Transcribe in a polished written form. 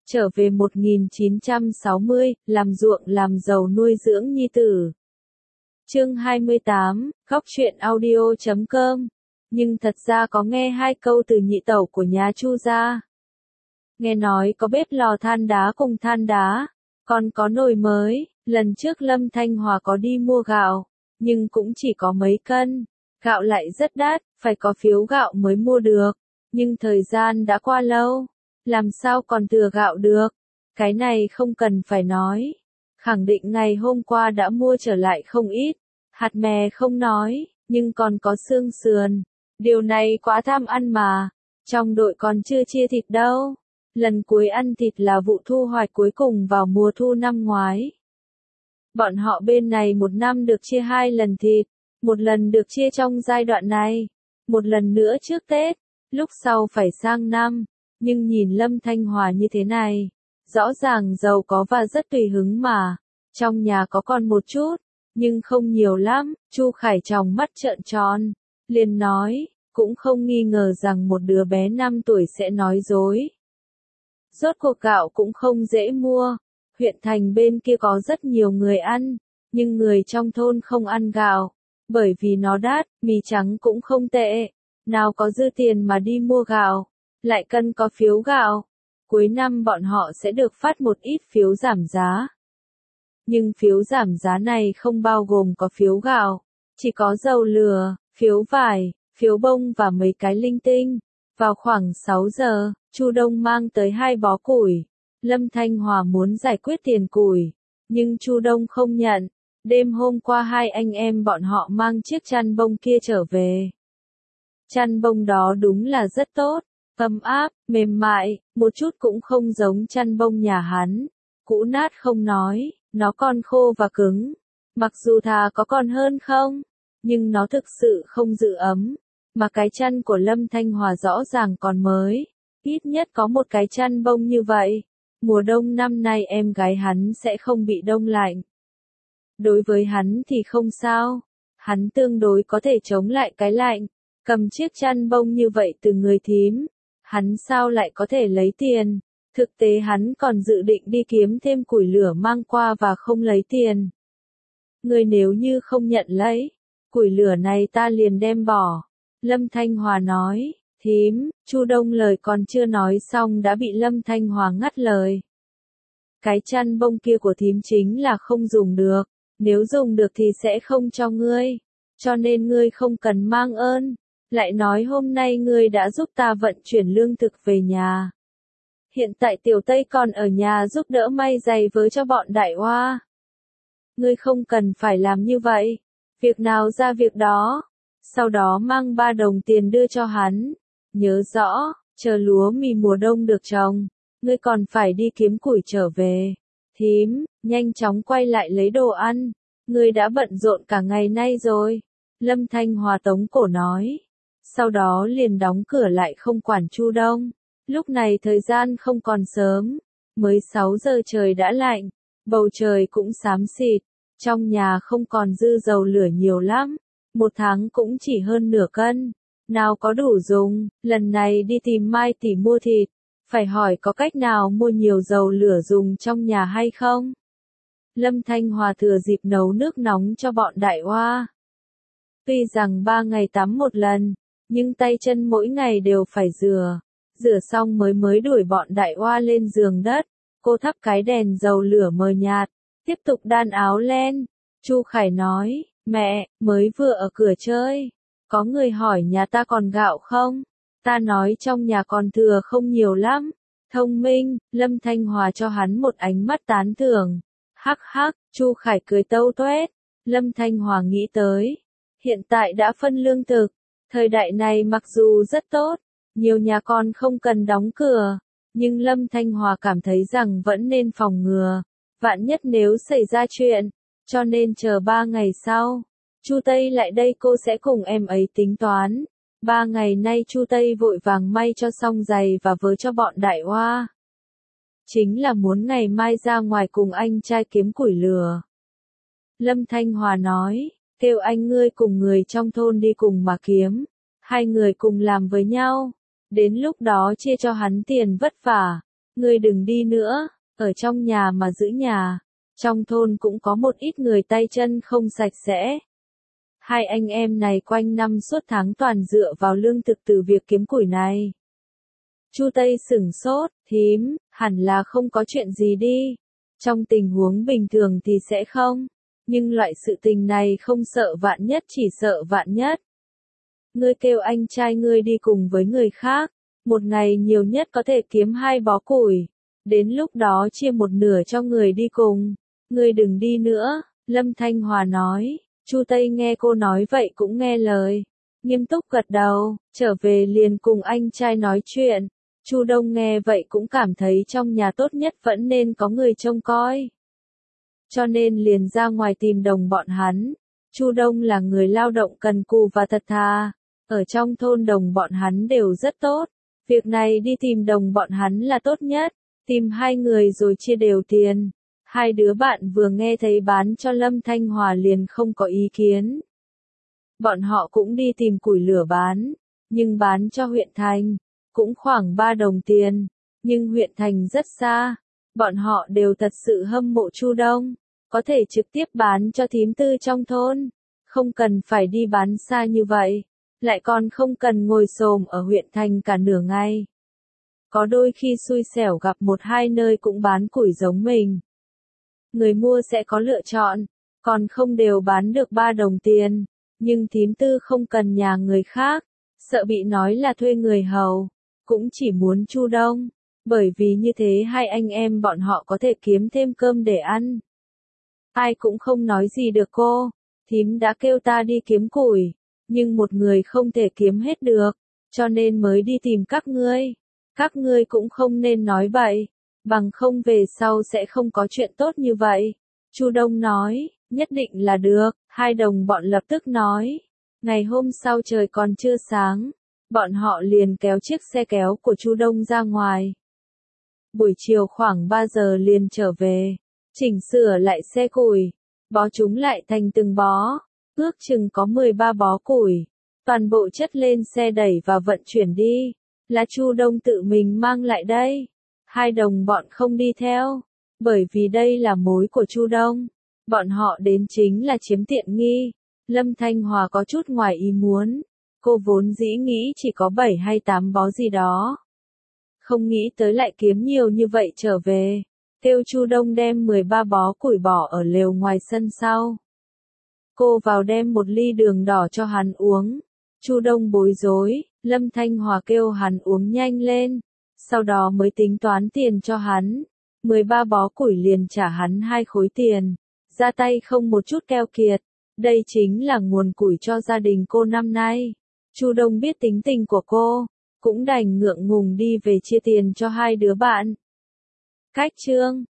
trở về 1960, làm ruộng làm giàu nuôi dưỡng nhi tử. Chương 28, góc truyện audio.com. Nhưng thật ra có nghe 2 câu từ nhị tẩu của nhà Chu gia. Nghe nói có bếp lò than đá cùng than đá, còn có nồi mới. Lần trước Lâm Thanh Hòa có đi mua gạo, nhưng cũng chỉ có mấy cân. Gạo lại rất đắt, phải có phiếu gạo mới mua được. Nhưng thời gian đã qua lâu, làm sao còn thừa gạo được? Cái này không cần phải nói. Khẳng định ngày hôm qua đã mua trở lại không ít. Hạt mè không nói, nhưng còn có xương sườn. Điều này quá tham ăn mà. Trong đội còn chưa chia thịt đâu. Lần cuối ăn thịt là vụ thu hoạch cuối cùng vào mùa thu năm ngoái. Bọn họ bên này một năm được chia 2 lần thịt. Một lần được chia trong giai đoạn này. Một lần nữa trước Tết. Lúc sau phải sang năm. Nhưng nhìn Lâm Thanh Hòa như thế này. Rõ ràng giàu có và rất tùy hứng mà. Trong nhà có còn một chút. Nhưng không nhiều lắm. Chu Khải tròng mắt trợn tròn. Liền nói. Cũng không nghi ngờ rằng một đứa bé 5 tuổi sẽ nói dối. Rốt cuộc gạo cũng không dễ mua. Huyện thành bên kia có rất nhiều người ăn. Nhưng người trong thôn không ăn gạo. Bởi vì nó đắt, mì trắng cũng không tệ. Nào có dư tiền mà đi mua gạo. Lại cần có phiếu gạo. Cuối năm bọn họ sẽ được phát một ít phiếu giảm giá. Nhưng phiếu giảm giá này không bao gồm có phiếu gạo. Chỉ có dầu lửa, phiếu vải, phiếu bông và mấy cái linh tinh. Vào khoảng 6 giờ, Chu Đông mang tới 2 bó củi. Lâm Thanh Hòa muốn giải quyết tiền củi. Nhưng Chu Đông không nhận. Đêm hôm qua 2 anh em bọn họ mang chiếc chăn bông kia trở về. Chăn bông đó đúng là rất tốt. Ấm áp, mềm mại, một chút cũng không giống chăn bông nhà hắn. Cũ nát không nói, nó còn khô và cứng. Mặc dù thà có còn hơn không, nhưng nó thực sự không giữ ấm. Mà cái chăn của Lâm Thanh Hòa rõ ràng còn mới. Ít nhất có một cái chăn bông như vậy. Mùa đông năm nay em gái hắn sẽ không bị đông lạnh. Đối với hắn thì không sao. Hắn tương đối có thể chống lại cái lạnh. Cầm chiếc chăn bông như vậy từ người thím. Hắn sao lại có thể lấy tiền? Thực tế hắn còn dự định đi kiếm thêm củi lửa mang qua và không lấy tiền. Người nếu như không nhận lấy, củi lửa này ta liền đem bỏ. Lâm Thanh Hòa nói, thím, Chu Đông lời còn chưa nói xong đã bị Lâm Thanh Hòa ngắt lời. Cái chăn bông kia của thím chính là không dùng được, nếu dùng được thì sẽ không cho ngươi, cho nên ngươi không cần mang ơn. Lại nói hôm nay ngươi đã giúp ta vận chuyển lương thực về nhà. Hiện tại Tiểu Tây còn ở nhà giúp đỡ may giày với cho bọn Đại Hoa. Ngươi không cần phải làm như vậy, việc nào ra việc đó. Sau đó mang 3 đồng tiền đưa cho hắn. Nhớ rõ, chờ lúa mì mùa đông được trồng, ngươi còn phải đi kiếm củi trở về. Thím, nhanh chóng quay lại lấy đồ ăn. Ngươi đã bận rộn cả ngày nay rồi. Lâm Thanh Hòa tống cổ nói. Sau đó liền đóng cửa lại không quản Chu Đông. Lúc này thời gian không còn sớm. Mới 6 giờ trời đã lạnh. Bầu trời cũng xám xịt. Trong nhà không còn dư dầu lửa nhiều lắm. 1 tháng cũng chỉ hơn nửa cân. Nào có đủ dùng, lần này đi tìm Mai tỷ mua thịt. Phải hỏi có cách nào mua nhiều dầu lửa dùng trong nhà hay không? Lâm Thanh Hòa thừa dịp nấu nước nóng cho bọn Đại Hoa. Tuy rằng 3 ngày tắm một lần, nhưng tay chân mỗi ngày đều phải rửa. Rửa xong mới đuổi bọn Đại Hoa lên giường đất. Cô thắp cái đèn dầu lửa mờ nhạt, tiếp tục đan áo len. Chu Khải nói, mẹ, mới vừa ở cửa chơi. Có người hỏi nhà ta còn gạo không? Ta nói trong nhà còn thừa không nhiều lắm. Thông minh, Lâm Thanh Hòa cho hắn một ánh mắt tán thưởng. Hắc hắc, Chu Khải cười tâu tuét. Lâm Thanh Hòa nghĩ tới. Hiện tại đã phân lương thực. Thời đại này mặc dù rất tốt, nhiều nhà con không cần đóng cửa. Nhưng Lâm Thanh Hòa cảm thấy rằng vẫn nên phòng ngừa. Vạn nhất nếu xảy ra chuyện. Cho nên chờ 3 ngày sau. Chu Tây lại đây cô sẽ cùng em ấy tính toán. 3 ngày nay Chu Tây vội vàng may cho xong giày và vớ cho bọn Đại Hoa. Chính là muốn ngày mai ra ngoài cùng anh trai kiếm củi lửa. Lâm Thanh Hòa nói, kêu anh ngươi cùng người trong thôn đi cùng mà kiếm. 2 người cùng làm với nhau. Đến lúc đó chia cho hắn tiền vất vả. Ngươi đừng đi nữa, ở trong nhà mà giữ nhà. Trong thôn cũng có một ít người tay chân không sạch sẽ. Hai anh em này quanh năm suốt tháng toàn dựa vào lương thực từ việc kiếm củi này. Chu Tây sửng sốt, thím, hẳn là không có chuyện gì đi. Trong tình huống bình thường thì sẽ không. Nhưng loại sự tình này không sợ vạn nhất chỉ sợ vạn nhất. Ngươi kêu anh trai ngươi đi cùng với người khác. Một ngày nhiều nhất có thể kiếm 2 bó củi. Đến lúc đó chia một nửa cho người đi cùng. Ngươi đừng đi nữa, Lâm Thanh Hòa nói. Chu Tây nghe cô nói vậy cũng nghe lời. Nghiêm túc gật đầu, trở về liền cùng anh trai nói chuyện. Chu Đông nghe vậy cũng cảm thấy trong nhà tốt nhất vẫn nên có người trông coi. Cho nên liền ra ngoài tìm đồng bọn hắn. Chu Đông là người lao động cần cù và thật thà. Ở trong thôn đồng bọn hắn đều rất tốt. Việc này đi tìm đồng bọn hắn là tốt nhất. Tìm 2 người rồi chia đều tiền. 2 đứa bạn vừa nghe thấy bán cho Lâm Thanh Hòa liền không có ý kiến. Bọn họ cũng đi tìm củi lửa bán. Nhưng bán cho huyện thành. Cũng khoảng 3 đồng tiền. Nhưng huyện thành rất xa. Bọn họ đều thật sự hâm mộ Chu Đông. Có thể trực tiếp bán cho thím tư trong thôn. Không cần phải đi bán xa như vậy. Lại còn không cần ngồi xổm ở huyện thành cả nửa ngày. Có đôi khi xui xẻo gặp 1-2 nơi cũng bán củi giống mình. Người mua sẽ có lựa chọn. Còn không đều bán được 3 đồng tiền. Nhưng thím tư không cần nhà người khác. Sợ bị nói là thuê người hầu. Cũng chỉ muốn Chu Đông. Bởi vì như thế hai anh em bọn họ có thể kiếm thêm cơm để ăn. Ai cũng không nói gì được cô. Thím đã kêu ta đi kiếm củi. Nhưng một người không thể kiếm hết được. Cho nên mới đi tìm các ngươi. Các ngươi cũng không nên nói vậy. Bằng không về sau sẽ không có chuyện tốt như vậy. Chu Đông nói, nhất định là được. 2 đồng bọn lập tức nói. Ngày hôm sau trời còn chưa sáng. Bọn họ liền kéo chiếc xe kéo của Chu Đông ra ngoài. Buổi chiều khoảng 3 giờ liền trở về. Chỉnh sửa lại xe củi. Bó chúng lại thành từng bó. Ước chừng có 13 bó củi. Toàn bộ chất lên xe đẩy và vận chuyển đi. Là Chu Đông tự mình mang lại đây. 2 đồng bọn không đi theo. Bởi vì đây là mối của Chu Đông. Bọn họ đến chính là chiếm tiện nghi. Lâm Thanh Hòa có chút ngoài ý muốn. Cô vốn dĩ nghĩ chỉ có 7 hay 8 bó gì đó. Không nghĩ tới lại kiếm nhiều như vậy trở về. Kêu Chu Đông đem 13 bó củi bỏ ở lều ngoài sân sau. Cô vào đem 1 ly đường đỏ cho hắn uống. Chu Đông bối rối, Lâm Thanh Hòa kêu hắn uống nhanh lên. Sau đó mới tính toán tiền cho hắn. 13 bó củi liền trả hắn 2 khối tiền. Ra tay không một chút keo kiệt. Đây chính là nguồn củi cho gia đình cô năm nay. Chu Đông biết tính tình của cô. Cũng đành ngượng ngùng đi về chia tiền cho 2 đứa bạn. Cách chương